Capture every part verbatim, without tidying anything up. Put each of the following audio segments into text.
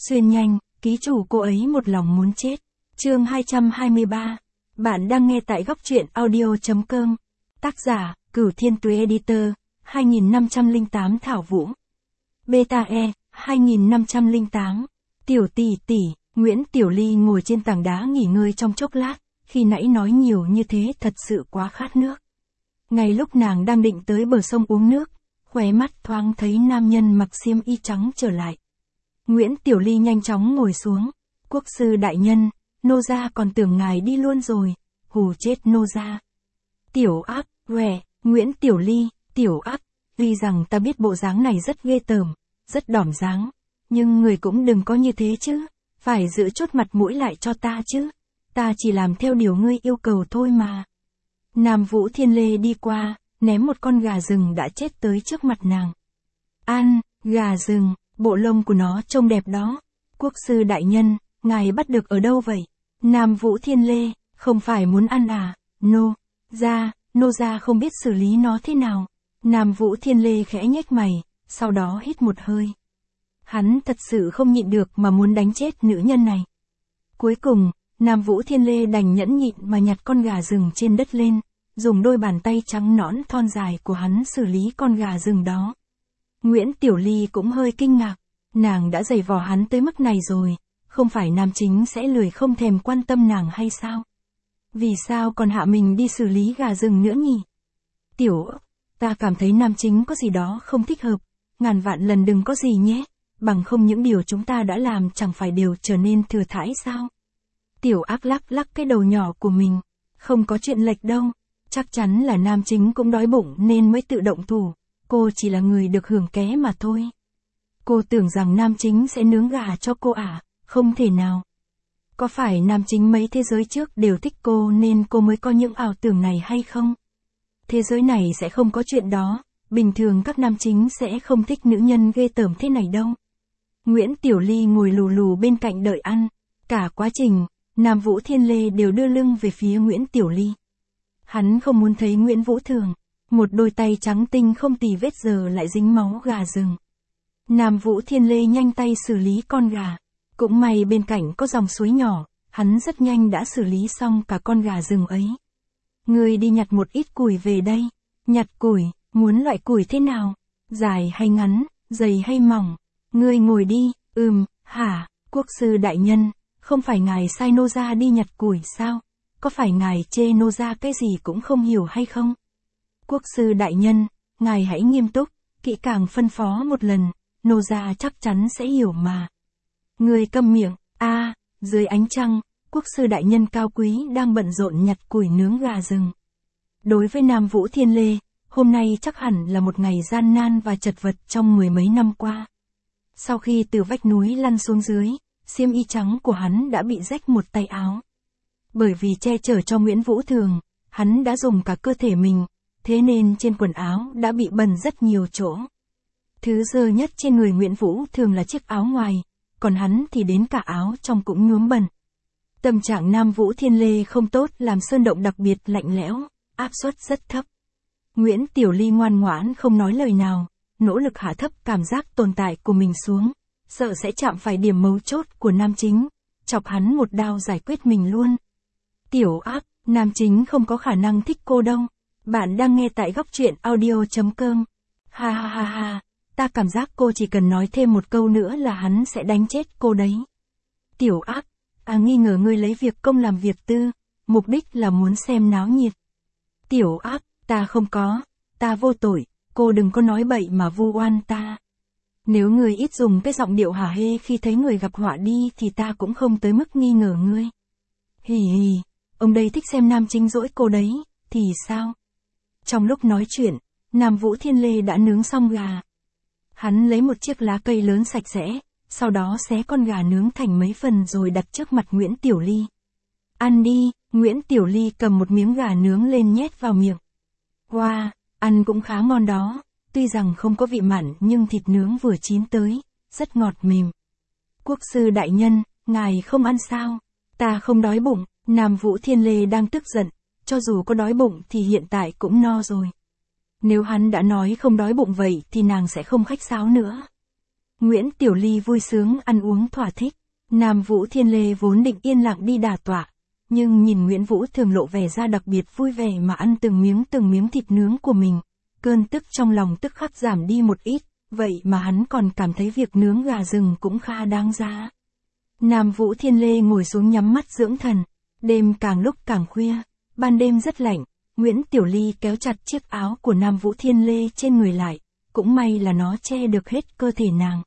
Xuyên nhanh, ký chủ cô ấy một lòng muốn chết. Chương hai trăm hai mươi ba. Bạn đang nghe tại góc truyện audio chấm com. Tác giả, Cửu Thiên Tuế Editor, hai nghìn năm trăm lẻ tám Thảo Vũ. Beta E, hai nghìn năm trăm lẻ tám. Tiểu tỷ tỷ, Nguyễn Tiểu Ly ngồi trên tảng đá nghỉ ngơi trong chốc lát, khi nãy nói nhiều như thế thật sự quá khát nước. Ngay lúc nàng đang định tới bờ sông uống nước, khóe mắt thoáng thấy nam nhân mặc xiêm y trắng trở lại. Nguyễn Tiểu Ly nhanh chóng ngồi xuống. Quốc sư đại nhân, nô gia còn tưởng ngài đi luôn rồi, hù chết nô gia. Tiểu ác, quẻ, Nguyễn Tiểu Ly, tiểu ác, tuy rằng ta biết bộ dáng này rất ghê tởm, rất đỏm dáng, nhưng người cũng đừng có như thế chứ, phải giữ chốt mặt mũi lại cho ta chứ, ta chỉ làm theo điều ngươi yêu cầu thôi mà. Nam Vũ Thiên Lê đi qua, ném một con gà rừng đã chết tới trước mặt nàng. Ăn, gà rừng, bộ lông của nó trông đẹp đó. Quốc sư đại nhân, ngài bắt được ở đâu vậy? Nam Vũ Thiên Lê, không phải muốn ăn à? Nô, gia, nô gia không biết xử lý nó thế nào. Nam Vũ Thiên Lê khẽ nhếch mày, sau đó hít một hơi. Hắn thật sự không nhịn được mà muốn đánh chết nữ nhân này. Cuối cùng, Nam Vũ Thiên Lê đành nhẫn nhịn mà nhặt con gà rừng trên đất lên, dùng đôi bàn tay trắng nõn thon dài của hắn xử lý con gà rừng đó. Nguyễn Tiểu Ly cũng hơi kinh ngạc, nàng đã giày vò hắn tới mức này rồi, không phải nam chính sẽ lười không thèm quan tâm nàng hay sao? Vì sao còn hạ mình đi xử lý gà rừng nữa nhỉ? Tiểu, ta cảm thấy nam chính có gì đó không thích hợp, ngàn vạn lần đừng có gì nhé, bằng không những điều chúng ta đã làm chẳng phải đều trở nên thừa thãi sao? Tiểu ác lắc lắc cái đầu nhỏ của mình, không có chuyện lệch đâu, chắc chắn là nam chính cũng đói bụng nên mới tự động thủ, cô chỉ là người được hưởng ké mà thôi. Cô tưởng rằng nam chính sẽ nướng gà cho cô à, không thể nào. Có phải nam chính mấy thế giới trước đều thích cô nên cô mới có những ảo tưởng này hay không? Thế giới này sẽ không có chuyện đó, bình thường các nam chính sẽ không thích nữ nhân ghê tởm thế này đâu. Nguyễn Tiểu Ly ngồi lù lù bên cạnh đợi ăn, cả quá trình, Nam Vũ Thiên Lê đều đưa lưng về phía Nguyễn Tiểu Ly. Hắn không muốn thấy Nguyễn Vũ Thường, một đôi tay trắng tinh không tì vết giờ lại dính máu gà rừng. Nam Vũ Thiên Lê nhanh tay xử lý con gà, cũng may bên cạnh có dòng suối nhỏ, hắn rất nhanh đã xử lý xong cả con gà rừng ấy. Ngươi đi nhặt một ít củi về đây. Nhặt củi, muốn loại củi thế nào? Dài hay ngắn, dày hay mỏng? Ngươi ngồi đi. Ừm, hả, quốc sư đại nhân, không phải ngài sai nô gia đi nhặt củi sao? Có phải ngài chê nô gia cái gì cũng không hiểu hay không? Quốc sư đại nhân, ngài hãy nghiêm túc, kỹ càng phân phó một lần, nô gia chắc chắn sẽ hiểu mà. Ngươi câm miệng. A, à, dưới ánh trăng, quốc sư đại nhân cao quý đang bận rộn nhặt củi nướng gà rừng. Đối với Nam Vũ Thiên Lê, hôm nay chắc hẳn là một ngày gian nan và chật vật trong mười mấy năm qua. Sau khi từ vách núi lăn xuống dưới, xiêm y trắng của hắn đã bị rách một tay áo. Bởi vì che chở cho Nguyễn Vũ Thường, hắn đã dùng cả cơ thể mình, thế nên trên quần áo đã bị bẩn rất nhiều chỗ. Thứ dơ nhất trên người Nguyễn Vũ Thường là chiếc áo ngoài, còn hắn thì đến cả áo trong cũng nhuốm bẩn. Tâm trạng Nam Vũ Thiên Lê không tốt làm sơn động đặc biệt lạnh lẽo, áp suất rất thấp. Nguyễn Tiểu Ly ngoan ngoãn không nói lời nào, nỗ lực hạ thấp cảm giác tồn tại của mình xuống, sợ sẽ chạm phải điểm mấu chốt của nam chính, chọc hắn một đao giải quyết mình luôn. Tiểu ác, nam chính không có khả năng thích cô đâu. Bạn đang nghe tại góc truyện audio chấm com. Ha ha ha ha, ta cảm giác cô chỉ cần nói thêm một câu nữa là hắn sẽ đánh chết cô đấy. Tiểu ác, à nghi ngờ ngươi lấy việc công làm việc tư, mục đích là muốn xem náo nhiệt. Tiểu ác, ta không có, ta vô tội, cô đừng có nói bậy mà vu oan ta. Nếu ngươi ít dùng cái giọng điệu hả hê khi thấy người gặp họa đi thì ta cũng không tới mức nghi ngờ ngươi. Hì hì, ông đây thích xem nam chính dỗi cô đấy, thì sao? Trong lúc nói chuyện, Nam Vũ Thiên Lê đã nướng xong gà. Hắn lấy một chiếc lá cây lớn sạch sẽ, sau đó xé con gà nướng thành mấy phần rồi đặt trước mặt Nguyễn Tiểu Ly. Ăn đi, Nguyễn Tiểu Ly cầm một miếng gà nướng lên nhét vào miệng. Wow, ăn cũng khá ngon đó, tuy rằng không có vị mặn nhưng thịt nướng vừa chín tới, rất ngọt mềm. Quốc sư đại nhân, ngài không ăn sao? Ta không đói bụng. Nam Vũ Thiên Lê đang tức giận, cho dù có đói bụng thì hiện tại cũng no rồi. Nếu hắn đã nói không đói bụng vậy thì nàng sẽ không khách sáo nữa. Nguyễn Tiểu Ly vui sướng ăn uống thỏa thích. Nam Vũ Thiên Lê vốn định yên lặng đi đả tọa, nhưng nhìn Nguyễn Vũ Thường lộ vẻ ra đặc biệt vui vẻ mà ăn từng miếng từng miếng thịt nướng của mình, cơn tức trong lòng tức khắc giảm đi một ít, vậy mà hắn còn cảm thấy việc nướng gà rừng cũng khá đáng giá. Nam Vũ Thiên Lê ngồi xuống nhắm mắt dưỡng thần, đêm càng lúc càng khuya, ban đêm rất lạnh, Nguyễn Tiểu Ly kéo chặt chiếc áo của Nam Vũ Thiên Lê trên người lại, cũng may là nó che được hết cơ thể nàng.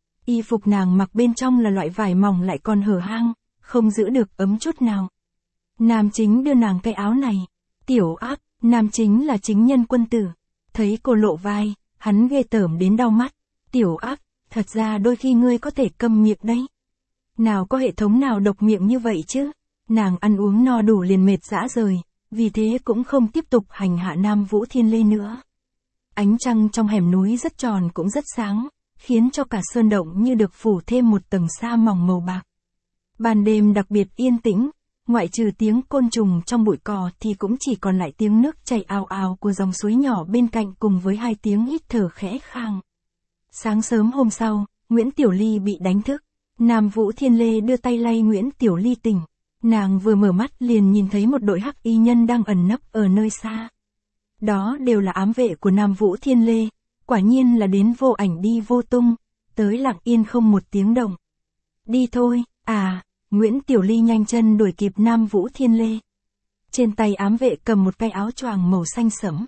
Y phục nàng mặc bên trong là loại vải mỏng lại còn hở hang, không giữ được ấm chút nào. Nam Chính đưa nàng cái áo này. Tiểu Ác, Nam Chính là chính nhân quân tử. Thấy cô lộ vai, hắn ghê tởm đến đau mắt. Tiểu Ác, thật ra đôi khi ngươi có thể câm miệng đấy. Nào có hệ thống nào độc miệng như vậy chứ? Nàng ăn uống no đủ liền mệt rã rời, vì thế cũng không tiếp tục hành hạ Nam Vũ Thiên Lê nữa. Ánh trăng trong hẻm núi rất tròn cũng rất sáng, khiến cho cả sơn động như được phủ thêm một tầng sa mỏng màu bạc. Ban đêm đặc biệt yên tĩnh, ngoại trừ tiếng côn trùng trong bụi cỏ thì cũng chỉ còn lại tiếng nước chảy ào ào của dòng suối nhỏ bên cạnh cùng với hai tiếng hít thở khẽ khàng. Sáng sớm hôm sau, Nguyễn Tiểu Ly bị đánh thức. Nam Vũ Thiên Lê đưa tay lay Nguyễn Tiểu Ly tỉnh. Nàng vừa mở mắt liền nhìn thấy một đội hắc y nhân đang ẩn nấp ở nơi xa. Đó đều là ám vệ của Nam Vũ Thiên Lê, quả nhiên là đến vô ảnh đi vô tung, tới lặng yên không một tiếng động. Đi thôi, à, Nguyễn Tiểu Ly nhanh chân đuổi kịp Nam Vũ Thiên Lê. Trên tay ám vệ cầm một cái áo choàng màu xanh sẫm.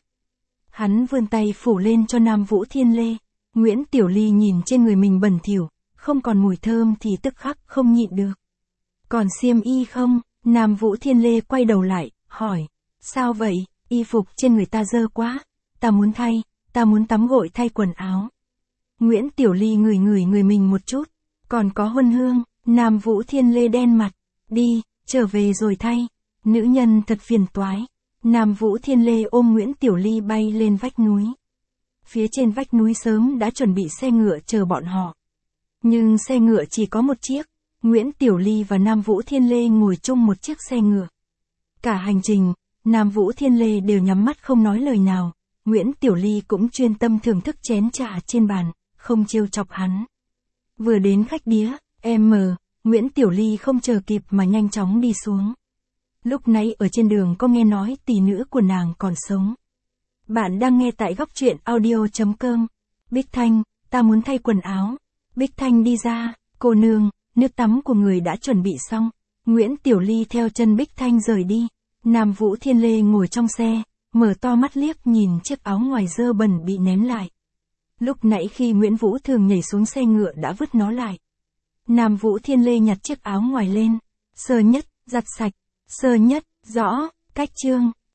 Hắn vươn tay phủ lên cho Nam Vũ Thiên Lê. Nguyễn Tiểu Ly nhìn trên người mình bẩn thỉu, không còn mùi thơm thì tức khắc không nhịn được. Còn xiêm y không? Nam Vũ Thiên Lê quay đầu lại, hỏi. Sao vậy? Y phục trên người ta dơ quá. Ta muốn thay, ta muốn tắm gội thay quần áo. Nguyễn Tiểu Ly ngửi ngửi người mình một chút. Còn có huân hương. Nam Vũ Thiên Lê đen mặt. Đi, trở về rồi thay. Nữ nhân thật phiền toái. Nam Vũ Thiên Lê ôm Nguyễn Tiểu Ly bay lên vách núi. Phía trên vách núi sớm đã chuẩn bị xe ngựa chờ bọn họ. Nhưng xe ngựa chỉ có một chiếc. Nguyễn Tiểu Ly và Nam Vũ Thiên Lê ngồi chung một chiếc xe ngựa. Cả hành trình, Nam Vũ Thiên Lê đều nhắm mắt không nói lời nào. Nguyễn Tiểu Ly cũng chuyên tâm thưởng thức chén trà trên bàn, không trêu chọc hắn. Vừa đến khách đĩa, em, Nguyễn Tiểu Ly không chờ kịp mà nhanh chóng đi xuống. Lúc nãy ở trên đường có nghe nói tỷ nữ của nàng còn sống. Bạn đang nghe tại góc truyện audio chấm com. Bích Thanh, ta muốn thay quần áo. Bích Thanh đi ra, cô nương, nước tắm của người đã chuẩn bị xong. Nguyễn Tiểu Ly theo chân Bích Thanh rời đi. Nam Vũ Thiên Lê ngồi trong xe, mở to mắt liếc nhìn chiếc áo ngoài dơ bẩn bị ném lại. Lúc nãy khi Nguyễn Vũ Thường nhảy xuống xe ngựa đã vứt nó lại. Nam Vũ Thiên Lê nhặt chiếc áo ngoài lên. Sơ nhất, giặt sạch. Sơ nhất, rõ, cách chương.